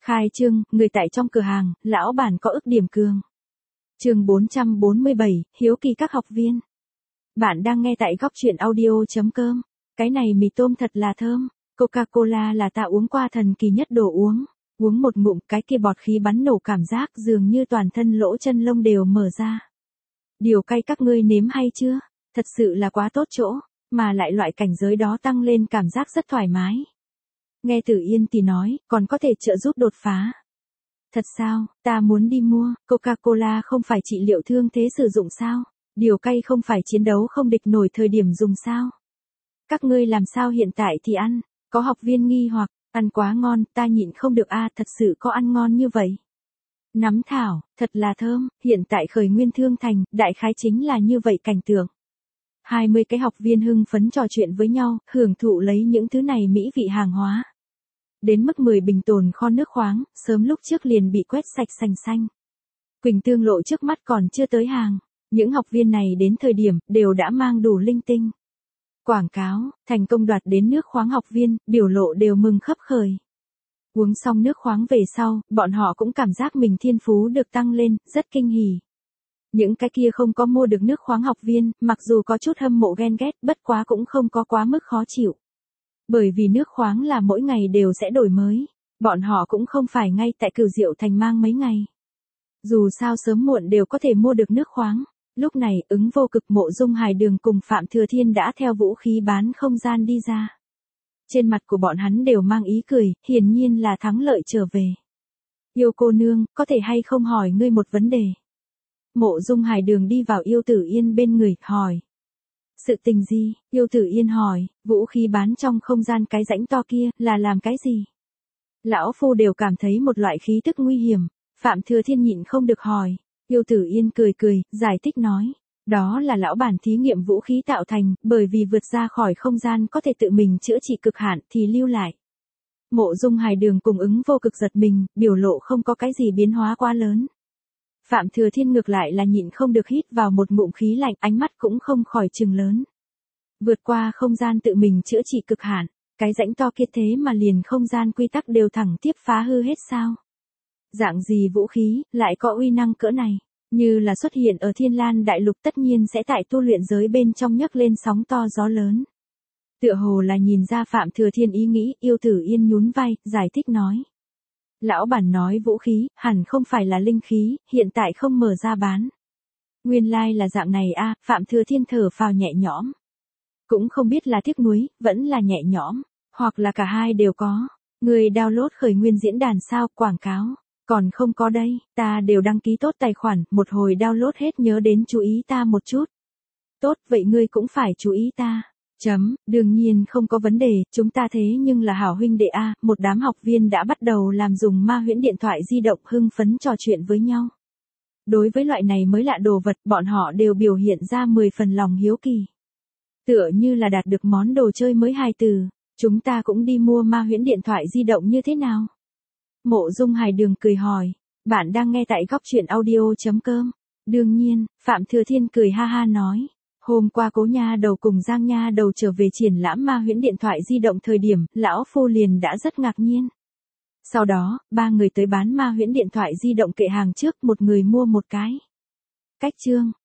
Khai trương, người tại trong cửa hàng, lão bản có ức điểm cường. Chương 447, hiếu kỳ các học viên. Bạn đang nghe tại gocchuyenaudio.com. Cái này mì tôm thật là thơm. Coca-Cola là ta uống qua thần kỳ nhất đồ uống. Uống một ngụm cái kia bọt khí bắn nổ cảm giác dường như toàn thân lỗ chân lông đều mở ra. Điều cay các ngươi nếm hay chưa? Thật sự là quá tốt chỗ, mà lại loại cảnh giới đó tăng lên cảm giác rất thoải mái. Nghe Tử Yên thì nói, còn có thể trợ giúp đột phá. Thật sao, ta muốn đi mua, Coca-Cola không phải trị liệu thương thế sử dụng sao? Điều cay không phải chiến đấu không địch nổi thời điểm dùng sao? Các ngươi làm sao hiện tại thì ăn? Có học viên nghi hoặc, ăn quá ngon, ta nhịn không được thật sự có ăn ngon như vậy. Nắm thảo, thật là thơm, hiện tại khởi nguyên thương thành, đại khái chính là như vậy cảnh tượng. 20 cái học viên hưng phấn trò chuyện với nhau, hưởng thụ lấy những thứ này mỹ vị hàng hóa. Đến mức 10 bình tồn kho nước khoáng, sớm lúc trước liền bị quét sạch sành xanh. Quỳnh tương lộ trước mắt còn chưa tới hàng, những học viên này đến thời điểm, đều đã mang đủ linh tinh. Quảng cáo, thành công đoạt đến nước khoáng học viên, biểu lộ đều mừng khấp khởi. Uống xong nước khoáng về sau, bọn họ cũng cảm giác mình thiên phú được tăng lên, rất kinh hỉ. Những cái kia không có mua được nước khoáng học viên, mặc dù có chút hâm mộ ghen ghét, bất quá cũng không có quá mức khó chịu. Bởi vì nước khoáng là mỗi ngày đều sẽ đổi mới, bọn họ cũng không phải ngay tại Cửu Diệu Thành mang mấy ngày. Dù sao sớm muộn đều có thể mua được nước khoáng. Lúc này, ứng vô cực Mộ Dung Hải Đường cùng Phạm Thừa Thiên đã theo vũ khí bán không gian đi ra. Trên mặt của bọn hắn đều mang ý cười, hiển nhiên là thắng lợi trở về. Yêu cô nương, có thể hay không hỏi ngươi một vấn đề? Mộ Dung Hải Đường đi vào Yêu Tử Yên bên người, hỏi. Sự tình gì? Yêu Tử Yên hỏi, vũ khí bán trong không gian cái rãnh to kia, là làm cái gì? Lão phu đều cảm thấy một loại khí tức nguy hiểm, Phạm Thừa Thiên nhịn không được hỏi. Yêu Tử Yên cười cười, giải thích nói. Đó là lão bản thí nghiệm vũ khí tạo thành, bởi vì vượt ra khỏi không gian có thể tự mình chữa trị cực hạn thì lưu lại. Mộ Dung Hải Đường cùng ứng vô cực giật mình, biểu lộ không có cái gì biến hóa quá lớn. Phạm Thừa Thiên ngược lại là nhịn không được hít vào một ngụm khí lạnh, ánh mắt cũng không khỏi trừng lớn. Vượt qua không gian tự mình chữa trị cực hạn, cái rãnh to kia thế mà liền không gian quy tắc đều thẳng tiếp phá hư hết sao? Dạng gì vũ khí, lại có uy năng cỡ này, như là xuất hiện ở Thiên Lan Đại Lục tất nhiên sẽ tại tu luyện giới bên trong nhấc lên sóng to gió lớn. Tựa hồ là nhìn ra Phạm Thừa Thiên ý nghĩ, Yêu Tử Yên nhún vai, giải thích nói. Lão bản nói vũ khí, hẳn không phải là linh khí, hiện tại không mở ra bán. Nguyên lai là dạng này Phạm Thừa Thiên thở phào nhẹ nhõm. Cũng không biết là tiếc nuối, vẫn là nhẹ nhõm, hoặc là cả hai đều có. Người download khởi nguyên diễn đàn sao, quảng cáo. Còn không có đây, ta đều đăng ký tốt tài khoản, một hồi download hết nhớ đến chú ý ta một chút. Tốt, vậy ngươi cũng phải chú ý ta. Đương nhiên không có vấn đề, chúng ta thế nhưng là hảo huynh đệ một đám học viên đã bắt đầu làm dùng ma huyễn điện thoại di động hưng phấn trò chuyện với nhau. Đối với loại này mới lạ đồ vật, bọn họ đều biểu hiện ra 10 phần lòng hiếu kỳ. Tựa như là đạt được món đồ chơi mới hài từ, chúng ta cũng đi mua ma huyễn điện thoại di động như thế nào? Mộ Dung Hải Đường cười hỏi, bạn đang nghe tại gocchuyenaudio.com. Đương nhiên, Phạm Thừa Thiên cười ha ha nói. Hôm qua Cố Nha Đầu cùng Giang Nha Đầu trở về triển lãm ma huyễn điện thoại di động thời điểm, lão phu liền đã rất ngạc nhiên. Sau đó, 3 người tới bán ma huyễn điện thoại di động kệ hàng trước, một người mua một cái. Cách chương,